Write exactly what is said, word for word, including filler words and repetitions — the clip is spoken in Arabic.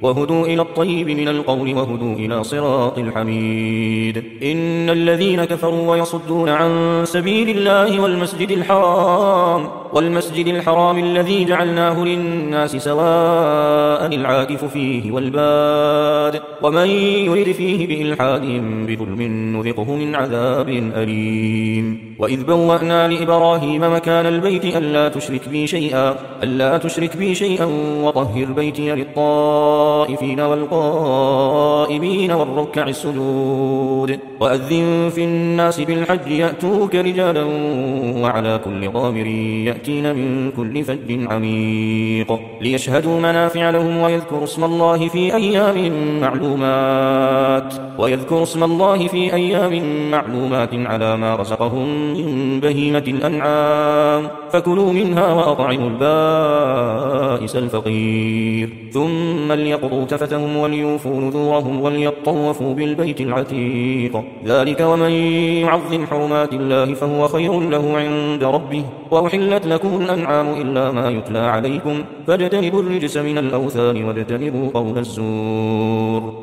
وهدوا إلى الطيب من القول وهدوا إلى صراط الحميد. إن الذين كفروا ويصدون عن سبيل الله والمسجد الحرام والمسجد الحرام الذي جعلناه للناس سواء العاكف فيه والباد ومن يرد فيه بإلحاد بظلم نذقه من عذاب أليم. وإذ بوأنا لإبراهيم مكان البيت ألا تشرك بي شيئا ألا تشرك بي شيئا وطهر بيتي للطائفين والقائمين والركع السجود وأذن في الناس بالحج يأتوك رجالا وعلى كل ضامر يأتين من كل فج عميق ليشهدوا منافع لهم ويذكروا اسم الله في أيام معلومات ويذكروا اسم الله في أيام معلومات على ما رزقهم من بهيمة الأنعام فكلوا منها وأطعموا البائس الفقير ثم ليقضوا تفتهم وليوفوا نذورهم وليطوفوا بالبيت العتيق ذلك ومن يعظم حرمات الله فهو خير له عند ربه وأحلت لكم الأنعام إلا ما يتلى عليكم فاجتنبوا الرجس من الأوثان واجتنبوا قول الزور.